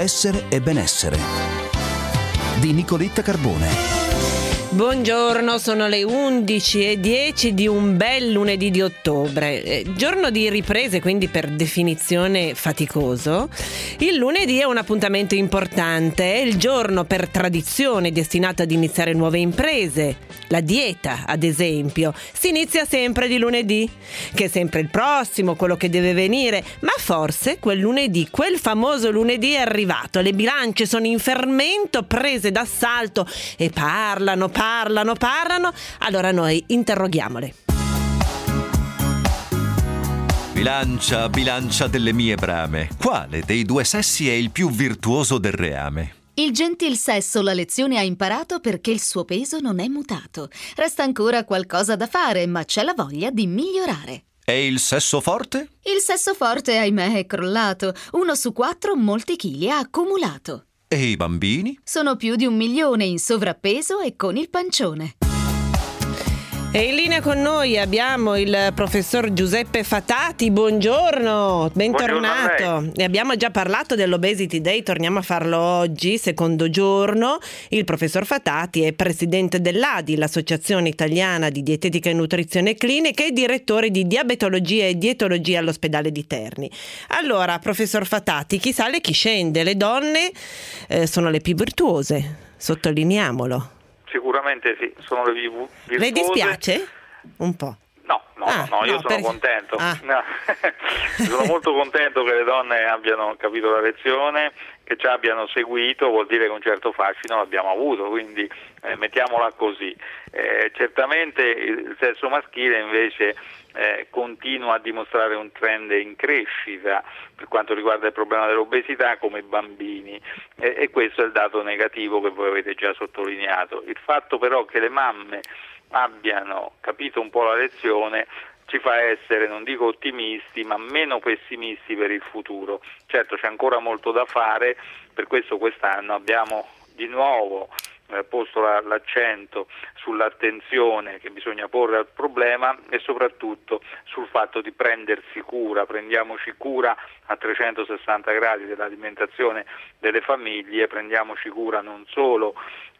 Essere e benessere di Nicoletta Carbone. Buongiorno, sono le 11:10 di un bel lunedì di ottobre, giorno di riprese, quindi per definizione faticoso. Il lunedì è un appuntamento importante, è il giorno per tradizione destinato ad iniziare nuove imprese. La dieta, ad esempio, si inizia sempre di lunedì, che è sempre il prossimo, quello che deve venire, ma forse quel lunedì, quel famoso lunedì è arrivato, le bilance sono in fermento, prese d'assalto e parlano, allora noi interroghiamole. Bilancia delle mie brame, quale dei due sessi è il più virtuoso del reame? Il gentil sesso la lezione ha imparato perché il suo peso non è mutato. Resta ancora qualcosa da fare, ma c'è la voglia di migliorare. E il sesso forte? Il sesso forte, ahimè, è crollato. 1 su 4 molti chili ha accumulato. E i bambini? Sono più di 1 milione in sovrappeso e con il pancione. E in linea con noi abbiamo il professor Giuseppe Fatati. Buongiorno, bentornato. Buongiorno. E abbiamo già parlato dell'Obesity Day, torniamo a farlo oggi, secondo giorno. Il professor Fatati è presidente dell'ADI, l'Associazione Italiana di Dietetica e Nutrizione Clinica, e direttore di diabetologia e dietologia all'ospedale di Terni. Allora, professor Fatati, chi sale e chi scende? Le donne sono le più virtuose, sottolineiamolo. Sicuramente sì, sono le virtuose. Le dispiace? Un po'. No, io sono contento. No. Sono molto contento che le donne abbiano capito la lezione, che ci abbiano seguito, vuol dire che un certo fascino l'abbiamo avuto, quindi mettiamola così. Certamente il sesso maschile invece continua a dimostrare un trend in crescita per quanto riguarda il problema dell'obesità come i bambini, e questo è il dato negativo che voi avete già sottolineato. Il fatto però che le mamme abbiano capito un po' la lezione ci fa essere, non dico ottimisti, ma meno pessimisti per il futuro. Certo, c'è ancora molto da fare, per questo quest'anno abbiamo di nuovo posto l'accento sull'attenzione che bisogna porre al problema e soprattutto sul fatto di prendersi cura. Prendiamoci cura a 360 gradi dell'alimentazione delle famiglie, prendiamoci cura non solo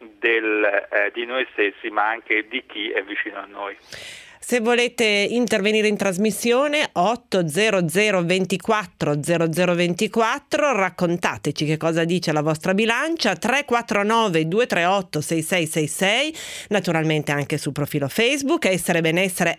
di noi stessi ma anche di chi è vicino a noi. Se volete intervenire in trasmissione 800 24 0024, raccontateci che cosa dice la vostra bilancia. 349 238 6666, naturalmente anche sul profilo Facebook Essere Benessere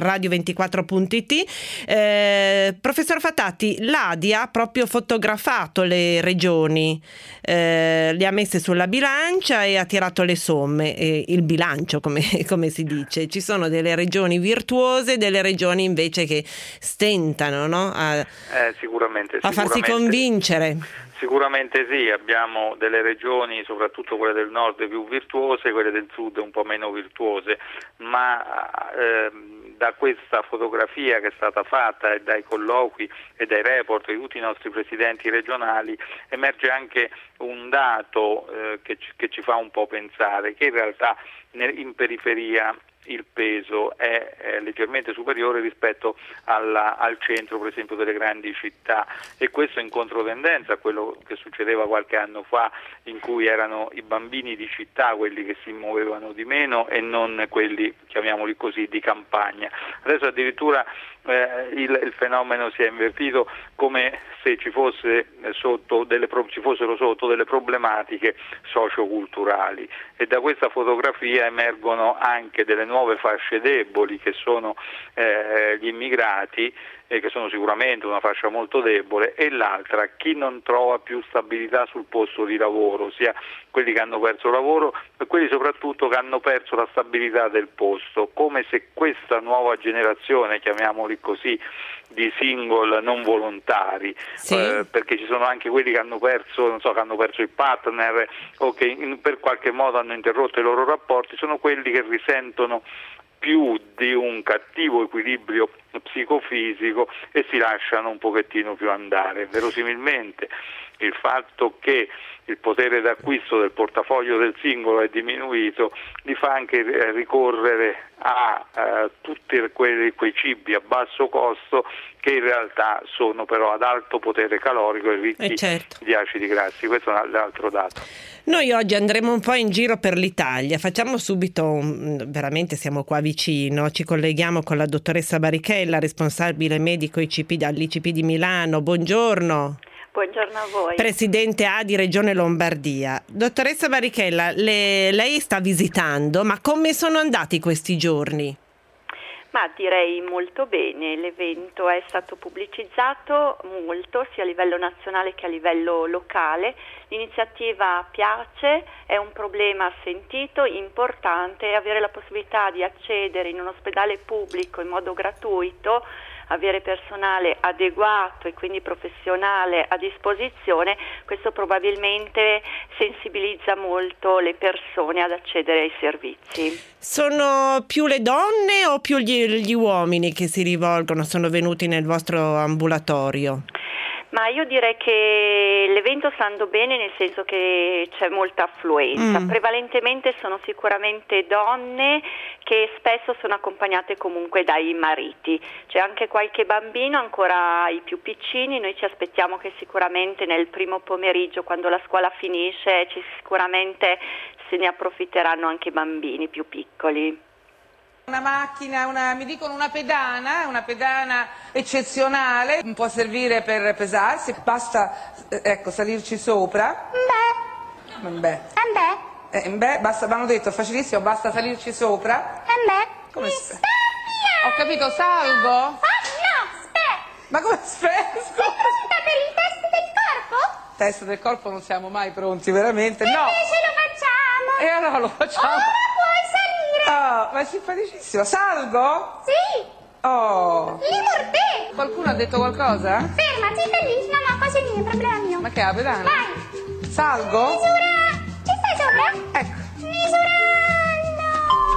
@radio24.it. Professor Fatati, l'ADI ha proprio fotografato le regioni, le ha messe sulla bilancia e ha tirato le somme, il bilancio come si dice. Ci sono delle regioni virtuose, delle regioni invece che stentano, no? Sicuramente, a farsi convincere. Sicuramente sì, abbiamo delle regioni, soprattutto quelle del nord, più virtuose, quelle del sud un po' meno virtuose, ma da questa fotografia che è stata fatta e dai colloqui e dai report di tutti i nostri presidenti regionali emerge anche un dato che ci fa un po' pensare, che in realtà in periferia il peso è leggermente superiore rispetto al centro, per esempio, delle grandi città, e questo in controtendenza a quello che succedeva qualche anno fa, in cui erano i bambini di città quelli che si muovevano di meno e non quelli, chiamiamoli così, di campagna. Adesso addirittura il fenomeno si è invertito, come se ci fossero sotto delle problematiche socioculturali, e da questa fotografia emergono anche delle nuove fasce deboli che sono gli immigrati, che sono sicuramente una fascia molto debole, e l'altra chi non trova più stabilità sul posto di lavoro, ossia quelli che hanno perso lavoro e quelli soprattutto che hanno perso la stabilità del posto, come se questa nuova generazione, chiamiamoli così, di single non volontari, sì. Perché ci sono anche quelli che hanno perso, che hanno perso il partner o che per qualche modo hanno interrotto i loro rapporti, sono quelli che risentono più di un cattivo equilibrio psicofisico e si lasciano un pochettino più andare. Verosimilmente il fatto che il potere d'acquisto del portafoglio del singolo è diminuito, li fa anche ricorrere a tutti quei cibi a basso costo che in realtà sono però ad alto potere calorico e ricchi di acidi grassi. Questo è un altro dato. Noi oggi andremo un po' in giro per l'Italia, facciamo subito, veramente siamo qua vicino, ci colleghiamo con la dottoressa Barichella, responsabile medico ICP dall'ICP di Milano. Buongiorno. Buongiorno a voi. Presidente ADI Regione Lombardia. Dottoressa Barichella, lei sta visitando, ma come sono andati questi giorni? Ma direi molto bene, l'evento è stato pubblicizzato molto sia a livello nazionale che a livello locale, l'iniziativa piace, è un problema sentito, importante, avere la possibilità di accedere in un ospedale pubblico in modo gratuito, avere personale adeguato e quindi professionale a disposizione, questo probabilmente sensibilizza molto le persone ad accedere ai servizi. Sono più le donne o più gli uomini che si rivolgono, sono venuti nel vostro ambulatorio? Ma io direi che l'evento sta andando bene, nel senso che c'è molta affluenza. Prevalentemente sono sicuramente donne che spesso sono accompagnate comunque dai mariti. C'è anche qualche bambino, ancora i più piccini. Noi ci aspettiamo che sicuramente nel primo pomeriggio, quando la scuola finisce, sicuramente se ne approfitteranno anche i bambini più piccoli. Una macchina, mi dicono una pedana eccezionale, può servire per pesarsi, basta salirci sopra. Basta, mi hanno detto, facilissimo, basta salirci sopra. Come ho capito, salgo? No, aspetta! Ma come aspetta? Sei pronta per il test del corpo? Test del corpo non siamo mai pronti, veramente, no! Invece lo facciamo! E allora lo facciamo! Ora puoi salire! Oh, ma è simpaticissimo, salgo? Sì! Oh! Limor te! Qualcuno ha detto qualcosa? Fermati, stai lì! No, quasi lì, è problema mio! Ma che ha, pedana? Vai! Salgo? Misura! Ci stai sopra? Ecco! Misurando!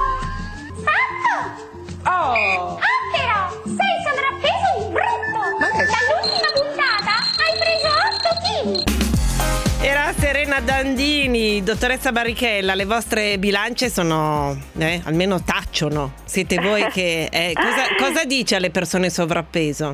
Fatto! Oh! Però! Sei sovrappeso di brutto! Ma che... Dall'ultima puntata hai preso 8 kg! Era Serena Dandini. Dottoressa Barichella, le vostre bilance sono, almeno tacciono. Siete voi che... cosa dice alle persone sovrappeso?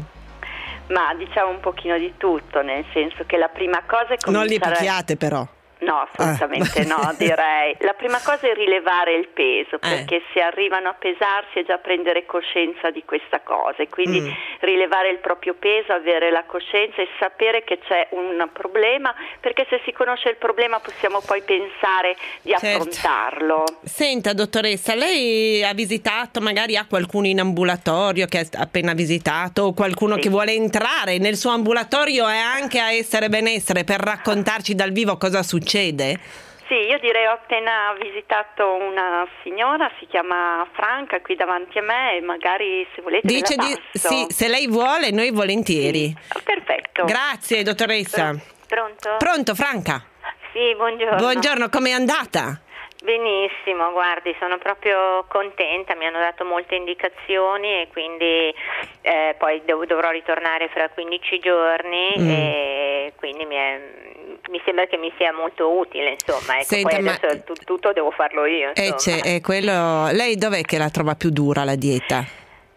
Ma diciamo un pochino di tutto, nel senso che la prima cosa è cominciare... Non li picchiate però. No, assolutamente no, direi. La prima cosa è rilevare il peso, perché se arrivano a pesarsi è già prendere coscienza di questa cosa, e quindi rilevare il proprio peso, avere la coscienza e sapere che c'è un problema, perché se si conosce il problema possiamo poi pensare di affrontarlo. Senta, dottoressa, lei ha visitato, magari ha qualcuno in ambulatorio che ha appena visitato, o qualcuno che vuole entrare nel suo ambulatorio e anche a Essere Benessere per raccontarci dal vivo cosa succede? Sì, io direi ho appena visitato una signora, si chiama Franca, qui davanti a me, e magari se volete dice sì, se lei vuole, noi volentieri. Sì. Perfetto. Grazie, dottoressa. Pronto? Pronto, Franca? Sì, buongiorno. Buongiorno, com'è andata? Benissimo, guardi, sono proprio contenta, mi hanno dato molte indicazioni e quindi poi dovrò ritornare fra 15 giorni e quindi mi sembra che mi sia molto utile, insomma, ecco. Senta, poi adesso tutto devo farlo io, insomma. Quello, lei dov'è che la trova più dura la dieta?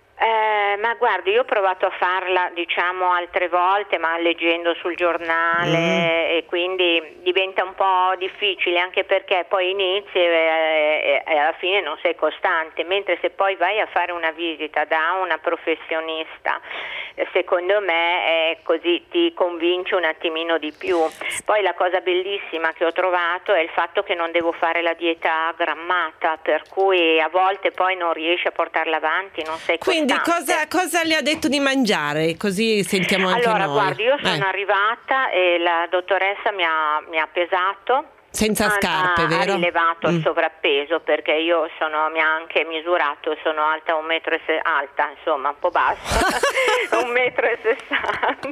Ma guardi, io ho provato a farla, diciamo, altre volte, ma leggendo sul giornale e quindi diventa un po' difficile, anche perché poi inizi e alla fine non sei costante, mentre se poi vai a fare una visita da una professionista, secondo me così ti convince un attimino di più. Poi la cosa bellissima che ho trovato è il fatto che non devo fare la dieta grammata, per cui a volte poi non riesci a portarla avanti, non sei costante. Quindi cosa le ha detto di mangiare? Così sentiamo anche allora, noi. Allora, guardi, io sono arrivata e la dottoressa mi ha pesato. Senza scarpe, vero? Ha rilevato il sovrappeso, perché io mi ha anche misurato, sono alta alta, insomma, un po' bassa, 1,60 m,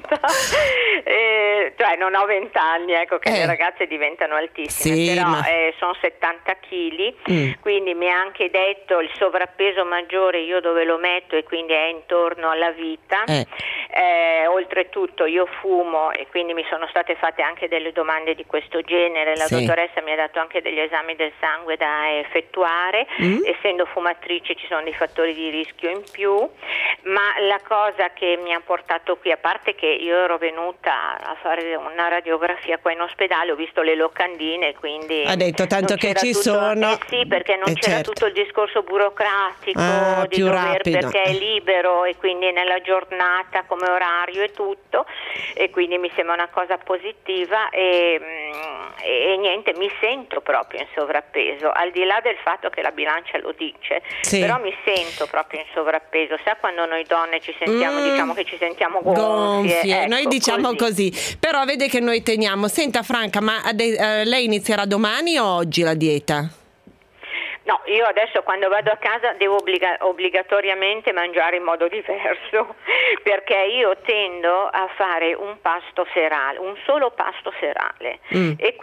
cioè non ho 20 anni, ecco, che le ragazze diventano altissime, sì, però sono 70 kg, quindi mi ha anche detto il sovrappeso maggiore io dove lo metto, e quindi è intorno alla vita, Oltretutto io fumo e quindi mi sono state fatte anche delle domande di questo genere, la dottoressa mi ha dato anche degli esami del sangue da effettuare, essendo fumatrice ci sono dei fattori di rischio in più, ma la cosa che mi ha portato qui, a parte che io ero venuta a fare una radiografia qua in ospedale, ho visto le locandine, quindi ha detto tanto che ci sono, sì, perché non c'era tutto il discorso burocratico di più dover, rapido, perché è libero e quindi nella giornata come orario e tutto, e quindi mi sembra una cosa positiva e niente, mi sento proprio in sovrappeso, al di là del fatto che la bilancia lo dice, però mi sento proprio in sovrappeso. Sa quando noi donne ci sentiamo, diciamo che ci sentiamo gonfie. Ecco, noi diciamo così, però vede che noi teniamo. Senta Franca, ma lei inizierà domani o oggi la dieta? No, io adesso quando vado a casa devo obbligatoriamente mangiare in modo diverso, perché io tendo a fare un pasto serale, un solo pasto serale, e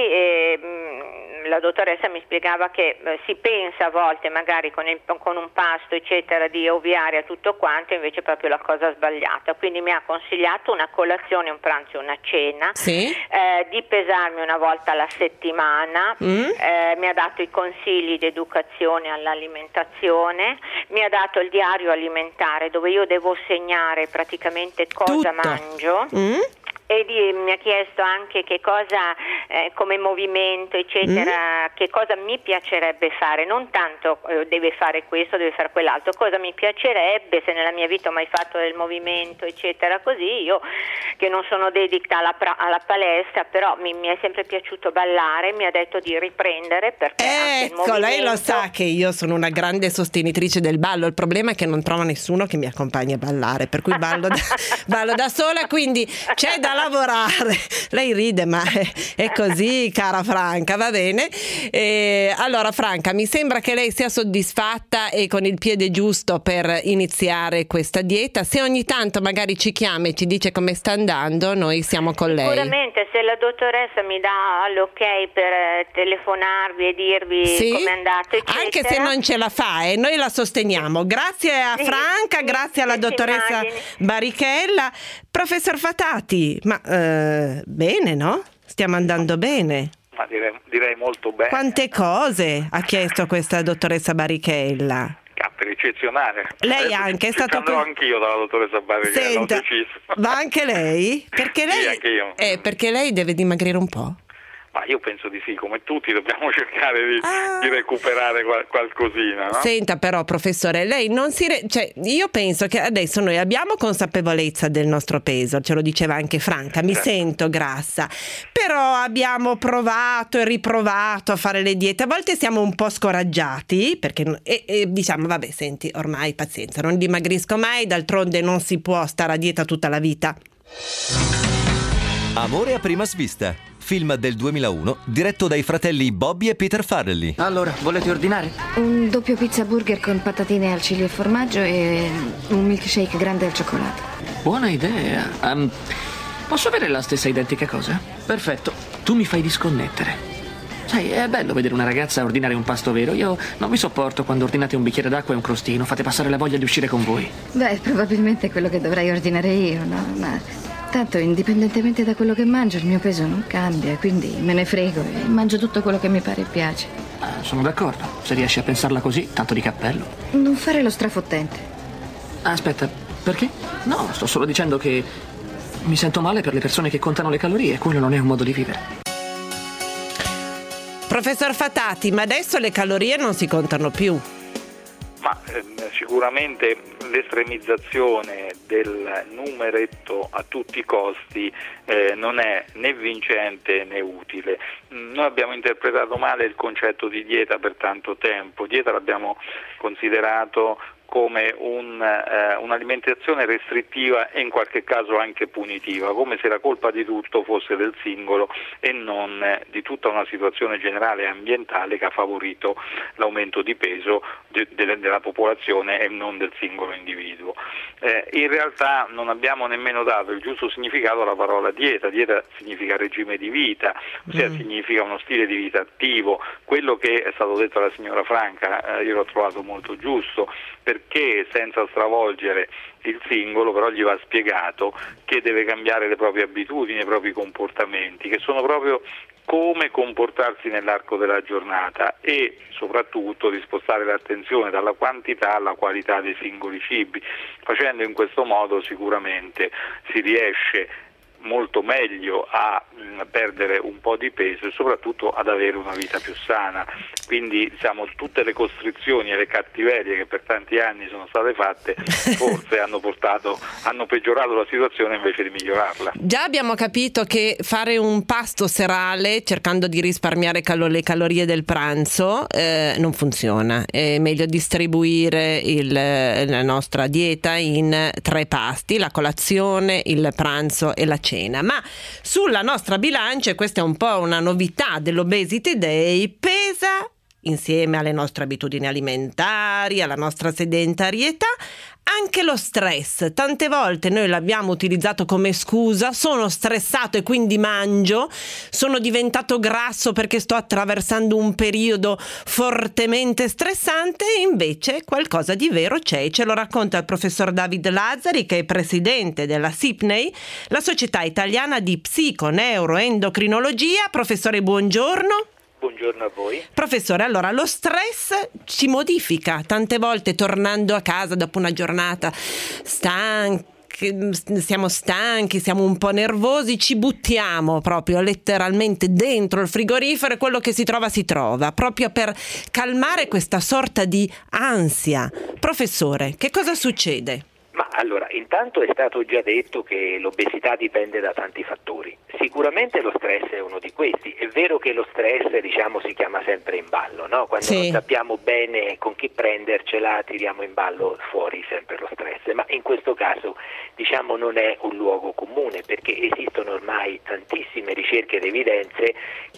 quindi la dottoressa mi spiegava che si pensa a volte magari con un pasto eccetera di ovviare a tutto quanto, invece è proprio la cosa sbagliata, quindi mi ha consigliato una colazione, un pranzo e una cena, di pesarmi una volta alla settimana, mi ha dato i consigli di educazione all'alimentazione, mi ha dato il diario alimentare dove io devo segnare praticamente cosa mangio. E mi ha chiesto anche che cosa, come movimento eccetera, che cosa mi piacerebbe fare, non tanto deve fare questo, deve fare quell'altro, cosa mi piacerebbe, se nella mia vita ho mai fatto del movimento eccetera, così io che non sono dedita alla palestra, però mi è sempre piaciuto ballare, mi ha detto di riprendere perché anche il movimento... Lei lo sa che io sono una grande sostenitrice del ballo, il problema è che non trovo nessuno che mi accompagni a ballare, per cui ballo da sola, quindi c'è da lavorare. Lei ride, ma è così, cara Franca, va bene. Allora Franca, mi sembra che lei sia soddisfatta e con il piede giusto per iniziare questa dieta. Se ogni tanto magari ci chiama e ci dice come sta andando, noi siamo con lei. Sicuramente, se la dottoressa mi dà l'ok per telefonarvi e dirvi come è andato eccetera. Anche se non ce la fa, noi la sosteniamo. Grazie a Franca, grazie alla dottoressa Barichella. Professor Fatati, ma bene, no? Stiamo andando bene. Ma direi molto bene. Quante cose ha chiesto questa dottoressa Barichella? Per eccezionale. Lei anche è stato andrò anch'io dalla dottoressa Barichella. Senta, ho deciso. Va anche lei? Perché lei anche io. Perché lei deve dimagrire un po'? Ma io penso di sì, come tutti dobbiamo cercare di recuperare qualcosina, no? Senta però professore, lei non io penso che adesso noi abbiamo consapevolezza del nostro peso, ce lo diceva anche Franca, mi sento grassa, però abbiamo provato e riprovato a fare le diete, a volte siamo un po' scoraggiati perché diciamo vabbè senti, ormai pazienza, non dimagrisco mai, d'altronde non si può stare a dieta tutta la vita. Amore a prima svista, film del 2001 diretto dai fratelli Bobby e Peter Farrelly. Allora, volete ordinare? Un doppio pizza burger con patatine al chili e formaggio e un milkshake grande al cioccolato. Buona idea. Posso avere la stessa identica cosa? Perfetto, tu mi fai disconnettere. Sai, è bello vedere una ragazza ordinare un pasto vero. Io non vi sopporto quando ordinate un bicchiere d'acqua e un crostino. Fate passare la voglia di uscire con voi. Beh, probabilmente è quello che dovrei ordinare io, no? Ma tanto, indipendentemente da quello che mangio, il mio peso non cambia, quindi me ne frego e mangio tutto quello che mi pare e piace. Sono d'accordo. Se riesci a pensarla così, tanto di cappello. Non fare lo strafottente. Aspetta, perché? No, sto solo dicendo che mi sento male per le persone che contano le calorie. Quello non è un modo di vivere. Professor Fatati, ma adesso le calorie non si contano più. Ma sicuramente l'estremizzazione del numeretto a tutti i costi non è né vincente né utile. Noi abbiamo interpretato male il concetto di dieta per tanto tempo. Dieta l'abbiamo considerato come un'alimentazione restrittiva e in qualche caso anche punitiva, come se la colpa di tutto fosse del singolo e non di tutta una situazione generale ambientale che ha favorito l'aumento di peso della popolazione e non del singolo individuo. In realtà non abbiamo nemmeno dato il giusto significato alla parola dieta. Dieta significa regime di vita, ossia significa uno stile di vita attivo. Quello che è stato detto dalla signora Franca io l'ho trovato molto giusto, per perché, senza stravolgere il singolo, però gli va spiegato che deve cambiare le proprie abitudini, i propri comportamenti, che sono proprio come comportarsi nell'arco della giornata, e soprattutto di spostare l'attenzione dalla quantità alla qualità dei singoli cibi. Facendo in questo modo sicuramente si riesce molto meglio a perdere un po' di peso e soprattutto ad avere una vita più sana. Quindi tutte le costrizioni e le cattiverie che per tanti anni sono state fatte forse hanno peggiorato la situazione invece di migliorarla. Già abbiamo capito che fare un pasto serale cercando di risparmiare le calorie del pranzo non funziona. È meglio distribuire la nostra dieta in 3 pasti: la colazione, il pranzo e la cena. Ma sulla nostra bilancia, e questa è un po' una novità dell'Obesity Day, pesa, insieme alle nostre abitudini alimentari, alla nostra sedentarietà, anche lo stress. Tante volte noi l'abbiamo utilizzato come scusa: sono stressato e quindi mangio, sono diventato grasso perché sto attraversando un periodo fortemente stressante. E invece qualcosa di vero c'è, e ce lo racconta il professor David Lazzari, che è presidente della SIPNEI, la Società Italiana di Psiconeuroendocrinologia. Professore, buongiorno. Buongiorno a voi. Professore, allora, lo stress ci modifica. Tante volte, tornando a casa dopo una giornata siamo stanchi, siamo un po' nervosi, ci buttiamo proprio letteralmente dentro il frigorifero e quello che si trova, proprio per calmare questa sorta di ansia. Professore, che cosa succede? Ma allora, intanto è stato già detto che l'obesità dipende da tanti fattori. Sicuramente lo stress è uno di questi. È vero che lo stress, si chiama sempre in ballo, no? Quando non sappiamo bene con chi prendercela, tiriamo in ballo fuori sempre lo stress. Ma in questo caso, non è un luogo comune, perché esistono ormai tantissime ricerche ed evidenze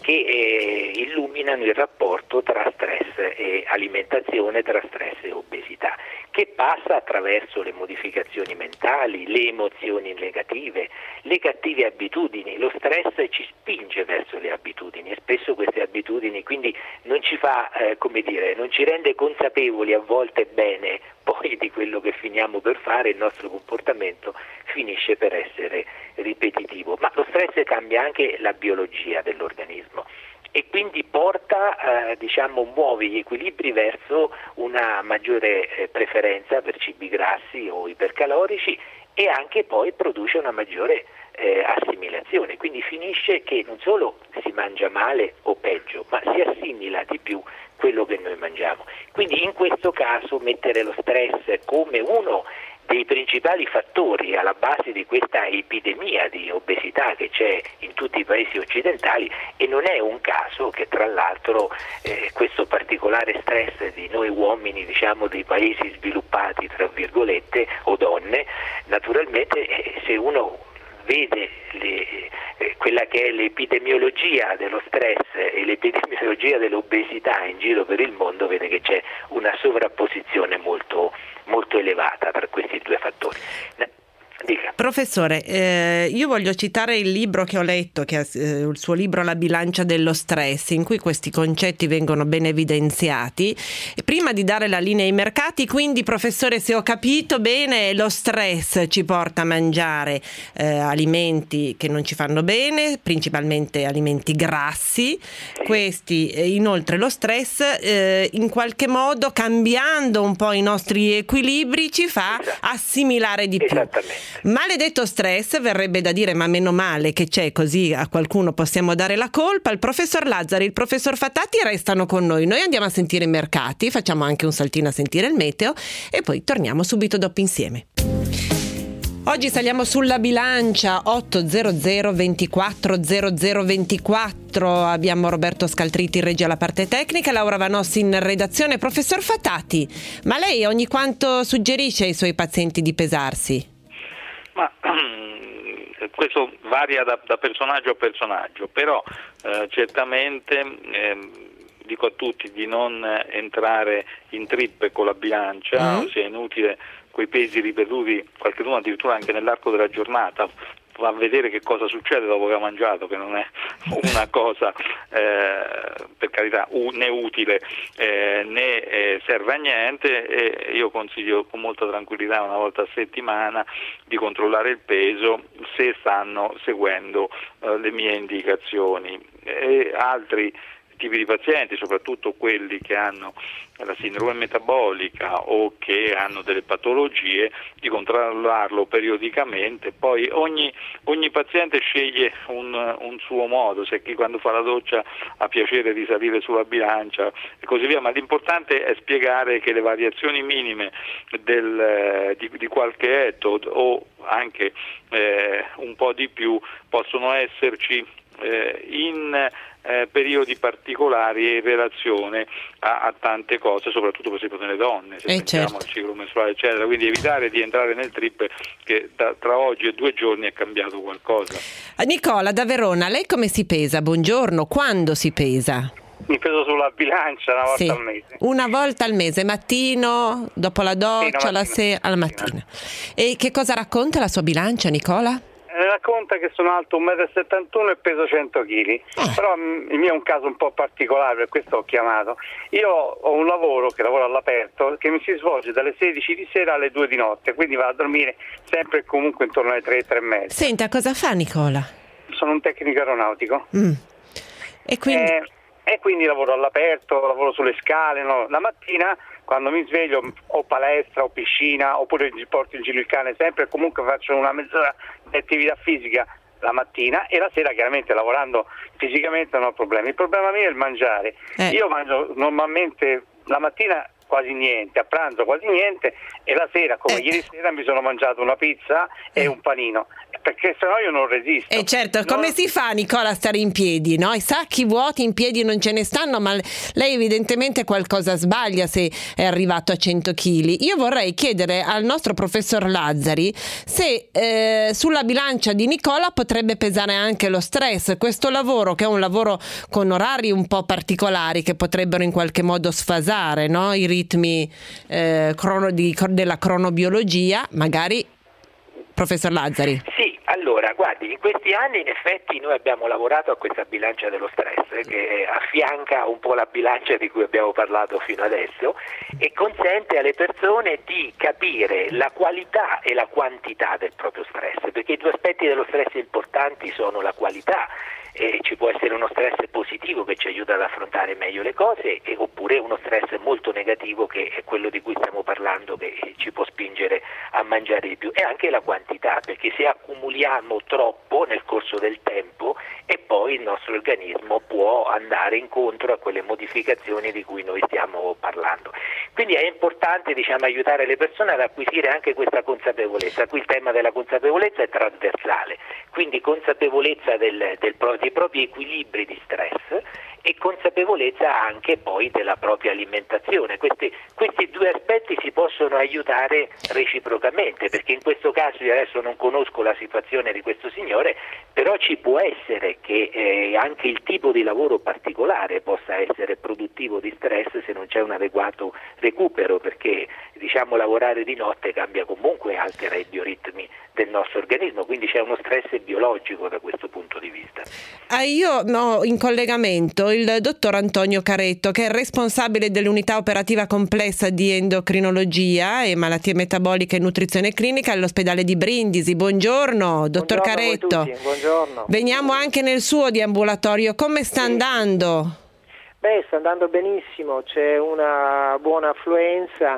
che illuminano il rapporto tra stress e alimentazione, tra stress e obesità, che passa attraverso le modificazizioni mentali, le emozioni negative, le cattive abitudini. Lo stress ci spinge verso le abitudini e spesso queste abitudini quindi non ci fa, non ci rende consapevoli a volte bene poi di quello che finiamo per fare. Il nostro comportamento finisce per essere ripetitivo, ma lo stress cambia anche la biologia dell'organismo e quindi porta, muove gli equilibri verso una maggiore preferenza per cibi grassi o ipercalorici, e anche poi produce una maggiore assimilazione, quindi finisce che non solo si mangia male o peggio, ma si assimila di più quello che noi mangiamo. Quindi in questo caso mettere lo stress come uno dei principali fattori alla base di questa epidemia di obesità che c'è in tutti i paesi occidentali, e non è un caso che tra l'altro questo particolare stress di noi uomini, dei paesi sviluppati tra virgolette, o donne, naturalmente se uno vede quella che è l'epidemiologia dello stress e l'epidemiologia dell'obesità in giro per il mondo, vede che c'è una sovrapposizione molto, molto elevata tra questi due fattori. Dica. Professore, io voglio citare il libro che ho letto, che è il suo libro La bilancia dello stress, in cui questi concetti vengono ben evidenziati. E prima di dare la linea ai mercati, quindi, professore, se ho capito bene, lo stress ci porta a mangiare alimenti che non ci fanno bene, principalmente alimenti grassi. Questi, inoltre, lo stress in qualche modo, cambiando un po' i nostri equilibri, ci fa assimilare di più. Maledetto stress, verrebbe da dire, ma meno male che c'è, così a qualcuno possiamo dare la colpa. Il professor Lazzari e il professor Fatati restano con noi. Noi andiamo a sentire i mercati, facciamo anche un saltino a sentire il meteo e poi torniamo subito dopo insieme. Oggi saliamo sulla bilancia 800 24 00 24. Abbiamo Roberto Scaltriti in regia alla parte tecnica, Laura Vanossi in redazione. Professor Fatati, ma lei ogni quanto suggerisce ai suoi pazienti di pesarsi? Ma questo varia da personaggio a personaggio, però certamente dico a tutti di non entrare in trippe con la bilancia, ossia è inutile quei pesi ripetuti, qualcuno addirittura anche nell'arco della giornata. va a vedere che cosa succede dopo che ha mangiato, che non è una cosa per carità né utile né serve a niente, e io consiglio con molta tranquillità una volta a settimana di controllare il peso se stanno seguendo le mie indicazioni. E altri tipi di pazienti, soprattutto quelli che hanno la sindrome metabolica o che hanno delle patologie, di controllarlo periodicamente. Poi ogni paziente sceglie un suo modo, se chi quando fa la doccia ha piacere di salire sulla bilancia e così via, ma l'importante è spiegare che le variazioni minime di qualche etto o anche un po' di più possono esserci in periodi particolari e in relazione a tante cose, soprattutto per esempio nelle donne, se pensiamo al ciclo menstruale eccetera, quindi evitare di entrare nel trip che tra oggi e 2 giorni è cambiato qualcosa. Nicola da Verona, lei come si pesa? Buongiorno, quando si pesa? Mi peso sulla bilancia una volta al mese. Una volta al mese, mattino, dopo la doccia, la sera, alla mattina. E che cosa racconta la sua bilancia, Nicola? Racconta che sono alto 1,71 m e peso 100 kg, però il mio è un caso un po' particolare, per questo ho chiamato. Io ho un lavoro che lavoro all'aperto che mi si svolge dalle 16 di sera alle 2 di notte, quindi vado a dormire sempre e comunque intorno alle 3, 3 e mezza. Senta, cosa fa Nicola? Sono un tecnico aeronautico. E quindi lavoro all'aperto, lavoro sulle scale, no? La mattina quando mi sveglio o palestra o piscina, oppure porto in giro il cane sempre, comunque faccio una mezz'ora di attività fisica la mattina, e la sera chiaramente lavorando fisicamente non ho problemi. Il problema mio è il mangiare. Io mangio normalmente la mattina quasi niente, a pranzo quasi niente, e la sera, come ieri sera, mi sono mangiato una pizza e un panino, perché sennò io non resisto. E certo, come si fa Nicola a stare in piedi, no? I sacchi vuoti in piedi non ce ne stanno, ma lei evidentemente qualcosa sbaglia se è arrivato a 100 kg. Io vorrei chiedere al nostro professor Lazzari se sulla bilancia di Nicola potrebbe pesare anche lo stress, questo lavoro che è un lavoro con orari un po' particolari che potrebbero in qualche modo sfasare, no? I ritmi della cronobiologia, magari. Professor Lazzari. Sì, allora, guardi, in questi anni in effetti noi abbiamo lavorato a questa bilancia dello stress che affianca un po' la bilancia di cui abbiamo parlato fino adesso e consente alle persone di capire la qualità e la quantità del proprio stress, perché i 2 aspetti dello stress importanti sono la qualità. Ci può essere uno stress positivo che ci aiuta ad affrontare meglio le cose, oppure uno stress molto negativo che è quello di cui stiamo parlando, che ci può spingere a mangiare di più, e anche la quantità, perché se accumuliamo troppo nel corso del tempo e poi il nostro organismo può andare incontro a quelle modificazioni di cui noi stiamo parlando. Quindi è importante aiutare le persone ad acquisire anche questa consapevolezza. Qui il tema della consapevolezza è trasversale, quindi consapevolezza dei propri equilibri di stress e consapevolezza anche poi della propria alimentazione. Questi 2 aspetti si possono aiutare reciprocamente, perché in questo caso io adesso non conosco la situazione di questo signore, però ci può essere che anche il tipo di lavoro particolare possa essere produttivo di stress se non c'è un adeguato recupero, perché lavorare di notte cambia comunque, altera i bioritmi del nostro organismo, quindi c'è uno stress biologico da questo punto di vista. Io ho in collegamento il dottor Antonio Caretto, che è responsabile dell'unità operativa complessa di endocrinologia e malattie metaboliche e nutrizione clinica all'ospedale di Brindisi. Buongiorno, dottor Caretto. Buongiorno. Veniamo anche nel suo di ambulatorio. Come sta andando? Sta andando benissimo, c'è una buona affluenza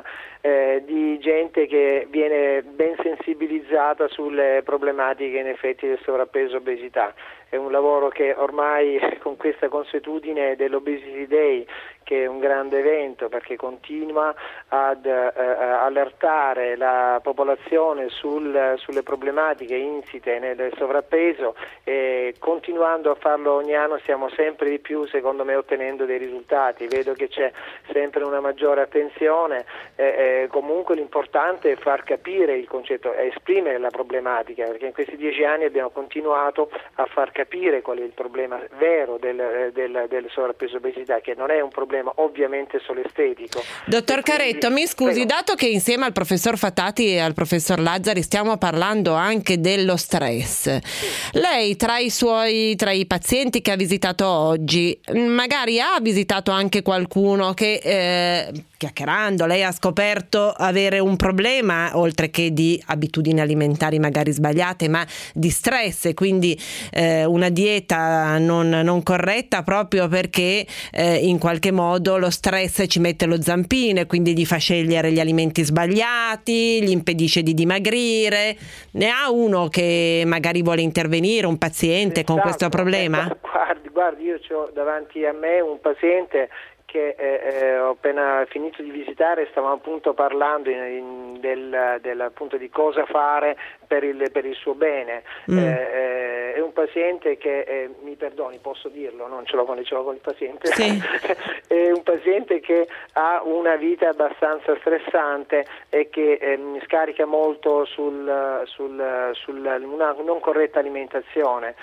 di gente che viene ben sensibilizzata sulle problematiche in effetti del sovrappeso e obesità. È un lavoro che ormai con questa consuetudine dell'Obesity Day, che è un grande evento perché continua ad allertare la popolazione sulle problematiche insite nel sovrappeso, e continuando a farlo ogni anno stiamo sempre di più, secondo me, ottenendo dei risultati. Vedo che c'è sempre una maggiore attenzione, comunque l'importante è far capire il concetto, è esprimere la problematica, perché in questi 10 anni abbiamo continuato a far capire qual è il problema vero del sovrappeso e obesità, che non è un problema problema ovviamente solo estetico. Dottor Caretto, mi scusi, dato che insieme al professor Fatati e al professor Lazzari stiamo parlando anche dello stress, lei tra i pazienti che ha visitato oggi, magari ha visitato anche qualcuno che chiacchierando lei ha scoperto avere un problema, oltre che di abitudini alimentari magari sbagliate, ma di stress, e quindi una dieta non corretta, proprio perché in qualche modo lo stress ci mette lo zampino e quindi gli fa scegliere gli alimenti sbagliati, gli impedisce di dimagrire. Ne ha uno che magari vuole intervenire, un paziente con questo problema? Guardi, io ho davanti a me un paziente che ho appena finito di visitare, stavamo appunto parlando appunto di cosa fare per il suo bene. È un paziente che, mi perdoni, posso dirlo, non ce l'ho con il paziente, sì. È un paziente che ha una vita abbastanza stressante e che scarica molto sulla una non corretta alimentazione.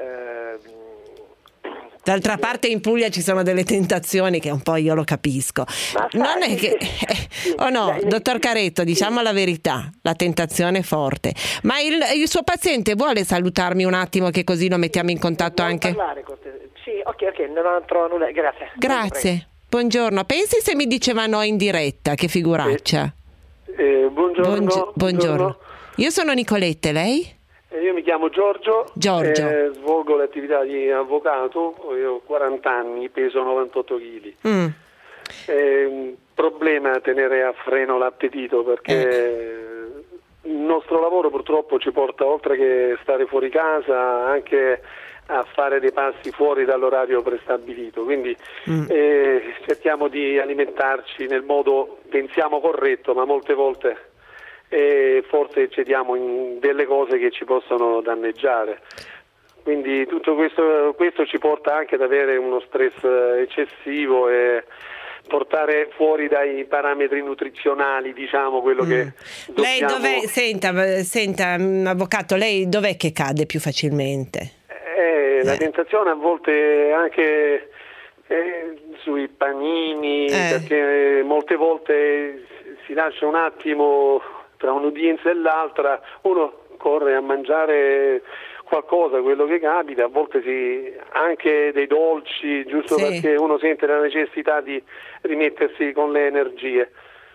D'altra parte in Puglia ci sono delle tentazioni che un po' io lo capisco. Non è che dottor Caretto, diciamo la verità, la tentazione è forte. Ma il suo paziente vuole salutarmi un attimo, che così lo mettiamo in contatto anche? Sì, ok, non trovo nulla, grazie. Grazie. Buongiorno. Pensi se mi diceva no in diretta, che figuraccia. Buongiorno. Io sono Nicoletta, lei? Io mi chiamo Giorgio. Svolgo l'attività di avvocato, io ho 40 anni, peso 98 kg. È un problema tenere a freno l'appetito, perché il nostro lavoro purtroppo ci porta, oltre che stare fuori casa, anche a fare dei passi fuori dall'orario prestabilito, quindi cerchiamo di alimentarci nel modo, pensiamo, corretto, ma molte volte forse eccediamo in delle cose che ci possono danneggiare. Quindi tutto questo ci porta anche ad avere uno stress eccessivo e portare fuori dai parametri nutrizionali, diciamo, quello che dobbiamo... Lei senta, avvocato, lei dov'è che cade più facilmente? La tentazione a volte anche sui panini, perché molte volte si lascia un attimo tra un'udienza e l'altra, uno corre a mangiare qualcosa, quello che capita, a volte anche dei dolci, giusto perché uno sente la necessità di rimettersi con le energie.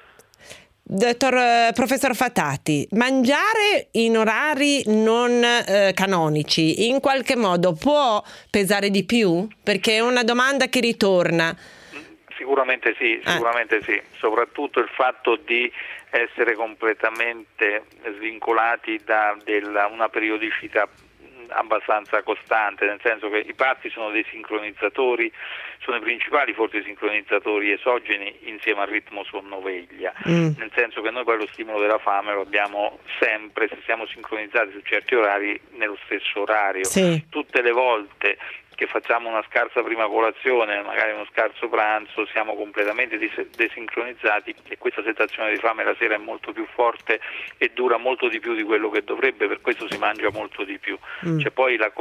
Professor Fatati, mangiare in orari non canonici in qualche modo può pesare di più? Perché è una domanda che ritorna. Sicuramente sì, soprattutto il fatto di essere completamente svincolati da una periodicità abbastanza costante, nel senso che i pasti sono dei sincronizzatori, sono i principali forse sincronizzatori esogeni insieme al ritmo sonno-veglia, nel senso che noi poi lo stimolo della fame lo abbiamo sempre, se siamo sincronizzati su certi orari, nello stesso orario. Tutte le volte che facciamo una scarsa prima colazione, magari uno scarso pranzo, siamo completamente desincronizzati e questa sensazione di fame la sera è molto più forte e dura molto di più di quello che dovrebbe, per questo si mangia molto di più. C'è poi la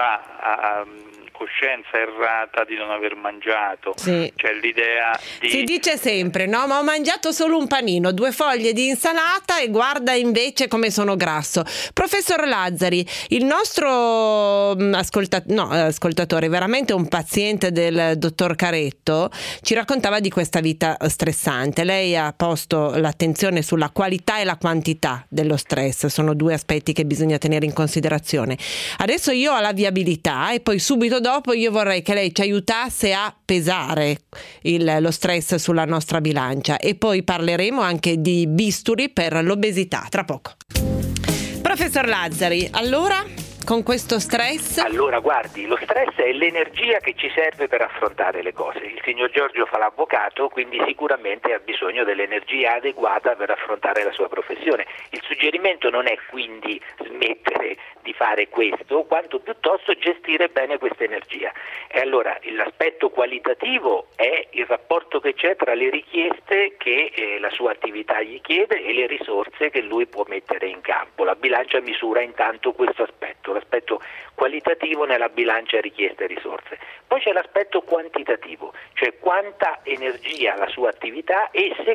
coscienza errata di non aver mangiato, c'è l'idea di... Si dice sempre, no, ma ho mangiato solo un panino, 2 foglie di insalata e guarda invece come sono grasso. Professor Lazzari, il nostro ascoltatore, veramente un paziente del dottor Caretto, ci raccontava di questa vita stressante. Lei ha posto l'attenzione sulla qualità e la quantità dello stress, sono 2 aspetti che bisogna tenere in considerazione. Adesso io ho la viabilità e poi subito dopo io vorrei che lei ci aiutasse a pesare lo stress sulla nostra bilancia, e poi parleremo anche di bisturi per l'obesità tra poco. Professor Lazzari, allora con questo stress? Allora guardi, lo stress è l'energia che ci serve per affrontare le cose. Il signor Giorgio fa l'avvocato, quindi sicuramente ha bisogno dell'energia adeguata per affrontare la sua professione. Il suggerimento non è quindi smettere di fare questo, quanto piuttosto gestire bene questa energia. E allora l'aspetto qualitativo è il rapporto che c'è tra le richieste che la sua attività gli chiede e le risorse che lui può mettere in campo. La bilancia misura intanto questo aspetto, l'aspetto qualitativo nella bilancia richieste e risorse. Poi c'è l'aspetto quantitativo, cioè quanta energia ha la sua attività e se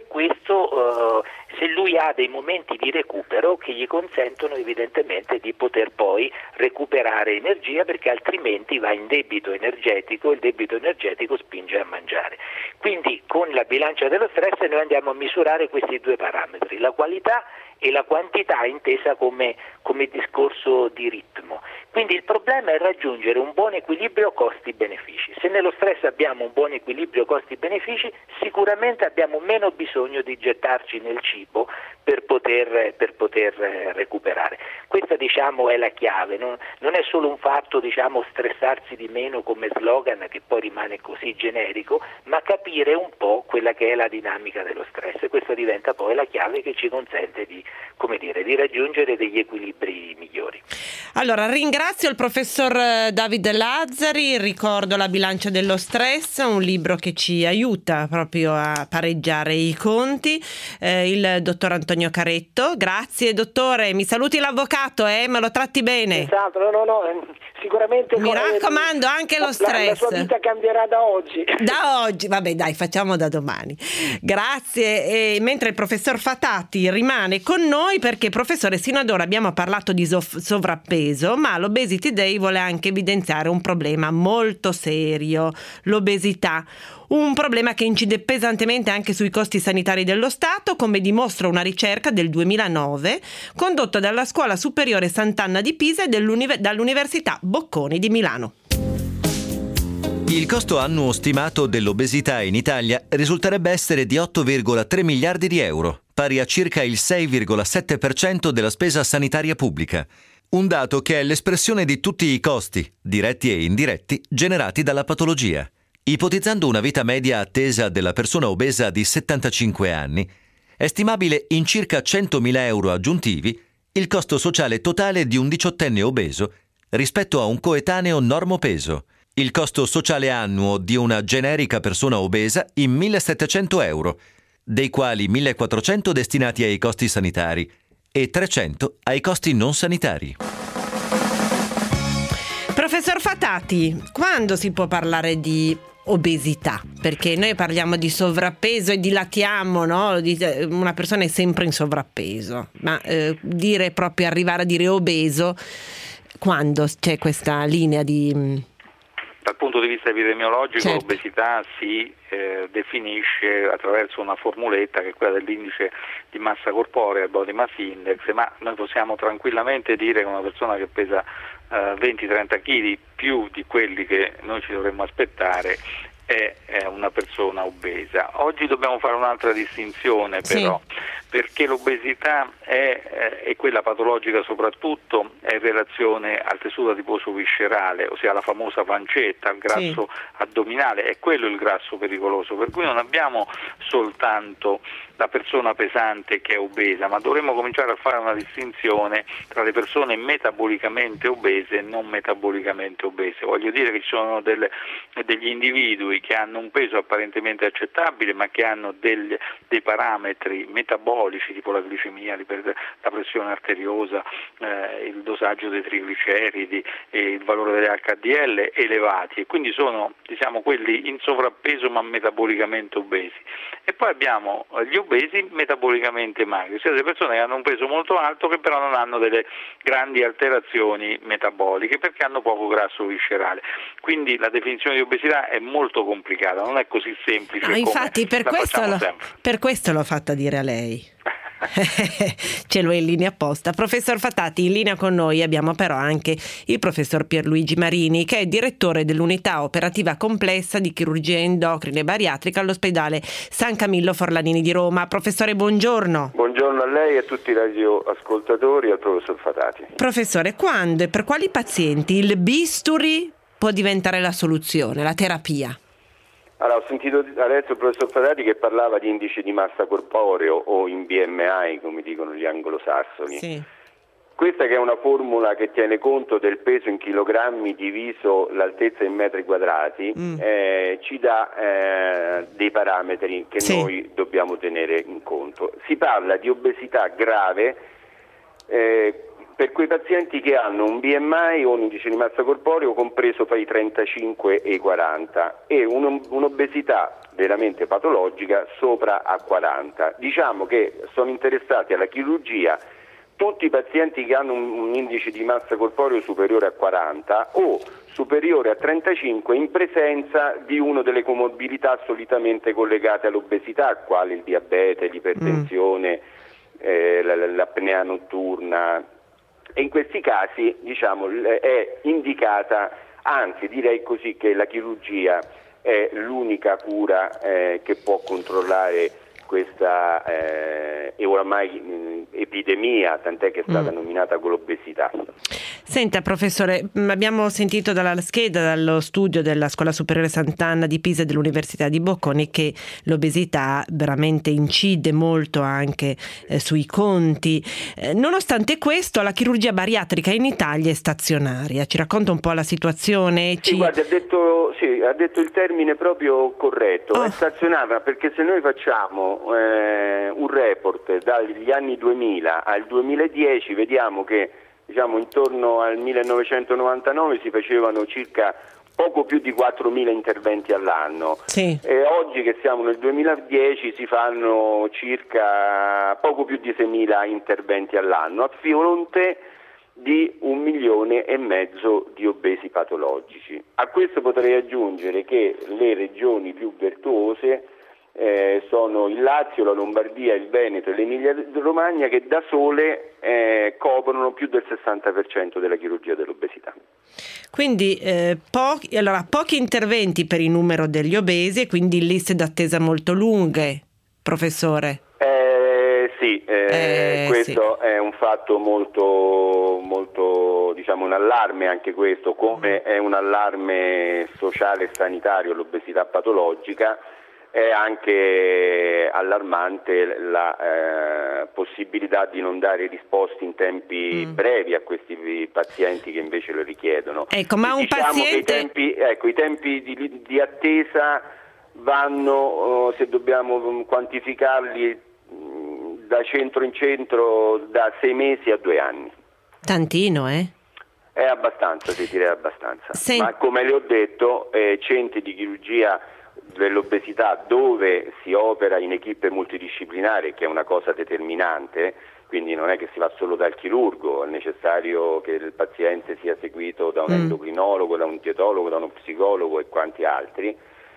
lui ha dei momenti di recupero che gli consentono evidentemente di poter poi recuperare energia, perché altrimenti va in debito energetico, il debito energetico spinge a mangiare. Quindi con la bilancia dello stress noi andiamo a misurare questi due parametri, la qualità e la quantità intesa come discorso di ritmo. Quindi il problema è raggiungere un buon equilibrio costi-benefici. Se nello stress abbiamo un buon equilibrio costi-benefici, sicuramente abbiamo meno bisogno di gettarci nel cibo per poter recuperare. Questa è la chiave, non è solo un fatto stressarsi di meno come slogan che poi rimane così generico, ma capire un po' quella che è la dinamica dello stress, e questa diventa poi la chiave che ci consente di raggiungere degli equilibri migliori. Allora, ringrazio il professor Davide Lazzari, ricordo La bilancia dello stress, un libro che ci aiuta proprio a pareggiare i conti, il dottor Antonio Caretto. Grazie dottore, mi saluti l'avvocato, me lo tratti bene. Esatto, no, sicuramente. Mi raccomando, anche lo stress. La sua vita cambierà da oggi. Da oggi, vabbè dai, facciamo da domani. Grazie, e mentre il professor Fatati rimane con noi, perché professore, sino ad ora abbiamo parlato di sovrappeso, ma l'Obesity Day vuole anche evidenziare un problema molto serio, l'obesità. Un problema che incide pesantemente anche sui costi sanitari dello Stato, come dimostra una ricerca del 2009 condotta dalla Scuola Superiore Sant'Anna di Pisa e dall'Università Bocconi di Milano. Il costo annuo stimato dell'obesità in Italia risulterebbe essere di 8,3 miliardi di euro, pari a circa il 6,7% della spesa sanitaria pubblica. Un dato che è l'espressione di tutti i costi, diretti e indiretti, generati dalla patologia. Ipotizzando una vita media attesa della persona obesa di 75 anni, è stimabile in circa 100.000 euro aggiuntivi il costo sociale totale di un diciottenne obeso rispetto a un coetaneo normopeso. Il costo sociale annuo di una generica persona obesa in 1.700 euro, dei quali 1.400 destinati ai costi sanitari e 300 ai costi non sanitari. Professor Fatati, quando si può parlare di obesità? Perché noi parliamo di sovrappeso e dilatiamo, no? Una persona è sempre in sovrappeso, ma dire proprio arrivare a dire obeso, quando c'è questa linea di... Dal punto di vista epidemiologico, certo, l'obesità si definisce attraverso una formuletta che è quella dell'indice di massa corporea, il body mass index, ma noi possiamo tranquillamente dire che una persona che pesa 20-30 kg più di quelli che noi ci dovremmo aspettare è una persona obesa. Oggi dobbiamo fare un'altra distinzione però, sì, perché l'obesità è quella patologica soprattutto è in relazione al tessuto adiposo viscerale, ossia la famosa pancetta, il grasso addominale, è quello il grasso pericoloso, per cui non abbiamo soltanto la persona pesante che è obesa, ma dovremmo cominciare a fare una distinzione tra le persone metabolicamente obese e non metabolicamente obese. Voglio dire che ci sono degli individui che hanno un peso apparentemente accettabile, ma che hanno dei parametri metabolici tipo la glicemia, la pressione arteriosa, il dosaggio dei trigliceridi e il valore delle HDL elevati, e quindi sono quelli in sovrappeso ma metabolicamente obesi. E poi abbiamo gli obesi metabolicamente magri, ossia delle persone che hanno un peso molto alto che però non hanno delle grandi alterazioni metaboliche perché hanno poco grasso viscerale. Quindi la definizione di obesità è molto complicata, non è così semplice. Infatti per questo l'ho fatta dire a lei. Ce l'ho in linea apposta. Professor Fatati, in linea con noi abbiamo però anche il professor Pierluigi Marini, che è direttore dell'unità operativa complessa di chirurgia endocrina e bariatrica all'ospedale San Camillo Forlanini di Roma. Professore, buongiorno. Buongiorno a lei e a tutti i radioascoltatori e al professor Fatati. Professore, quando e per quali pazienti il bisturi può diventare la soluzione, la terapia? Allora, ho sentito adesso il professor Fatati che parlava di indice di massa corporeo o in BMI, come dicono gli anglosassoni. Sì. Questa che è una formula che tiene conto del peso in chilogrammi diviso l'altezza in metri quadrati, ci dà dei parametri che noi dobbiamo tenere in conto. Si parla di obesità grave per quei pazienti che hanno un BMI o un indice di massa corporeo compreso tra i 35 e i 40 e un'obesità veramente patologica sopra a 40. Diciamo che sono interessati alla chirurgia tutti i pazienti che hanno un indice di massa corporeo superiore a 40 o superiore a 35 in presenza di una delle comorbidità solitamente collegate all'obesità, quali il diabete, l'ipertensione, l'apnea notturna. E in questi casi, diciamo, è indicata, anzi direi così, che la chirurgia è l'unica cura che può controllare questa oramai epidemia, tant'è che è stata nominata con l'obesità. Senta professore, abbiamo sentito dalla scheda, dallo studio della Scuola Superiore Sant'Anna di Pisa e dell'Università di Bocconi che l'obesità veramente incide molto anche sui conti. Nonostante questo, la chirurgia bariatrica in Italia è stazionaria. Ci racconta un po' la situazione? Sì, guardi, ha detto il termine proprio corretto, è stazionaria, perché se noi facciamo un report dagli anni 2000 al 2010 vediamo che intorno al 1999 si facevano circa poco più di 4.000 interventi all'anno. Sì. E oggi che siamo nel 2010 si fanno circa poco più di 6.000 interventi all'anno, a fronte di 1,5 milioni di obesi patologici. A questo potrei aggiungere che le regioni più virtuose sono il Lazio, la Lombardia, il Veneto e l'Emilia-Romagna, che da sole coprono più del 60% della chirurgia dell'obesità. Quindi pochi interventi per il numero degli obesi e quindi liste d'attesa molto lunghe, professore. Questo è un fatto molto, molto, un allarme anche questo, come è un allarme sociale e sanitario l'obesità patologica. È anche allarmante la possibilità di non dare risposte in tempi brevi a questi pazienti che invece lo richiedono. Ecco, ma un paziente... i tempi di attesa vanno, se dobbiamo quantificarli, da centro in centro, da 6 mesi a 2 anni. Tantino, È abbastanza, si direi abbastanza. Ma come le ho detto, centri di chirurgia dell'obesità dove si opera in equipe multidisciplinari, che è una cosa determinante, quindi non è che si va solo dal chirurgo, è necessario che il paziente sia seguito da un endocrinologo, da un dietologo, da uno psicologo e quanti altri,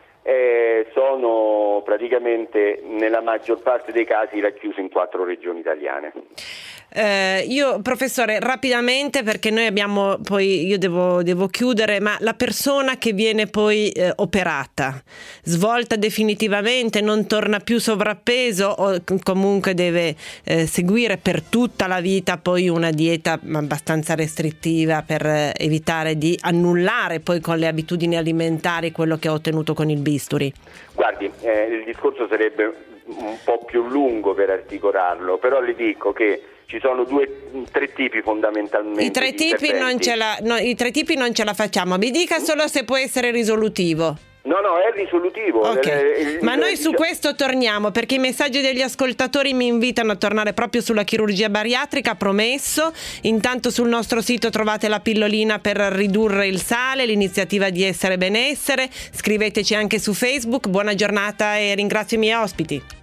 sono praticamente nella maggior parte dei casi racchiusi in 4 regioni italiane. Io professore, rapidamente, perché noi abbiamo poi, io devo chiudere, ma la persona che viene poi operata, svolta definitivamente, non torna più sovrappeso o comunque deve seguire per tutta la vita poi una dieta abbastanza restrittiva per evitare di annullare poi con le abitudini alimentari quello che ha ottenuto con il bisturi? Guardi, il discorso sarebbe un po' più lungo per articolarlo, però le dico che ci sono 3 tipi fondamentalmente. I 3 tipi non ce la facciamo. Mi dica solo se può essere risolutivo. No, è risolutivo. Okay. Ma noi su questo torniamo, perché i messaggi degli ascoltatori mi invitano a tornare proprio sulla chirurgia bariatrica, promesso. Intanto sul nostro sito trovate la pillolina per ridurre il sale, l'iniziativa di Essere Benessere. Scriveteci anche su Facebook. Buona giornata e ringrazio i miei ospiti.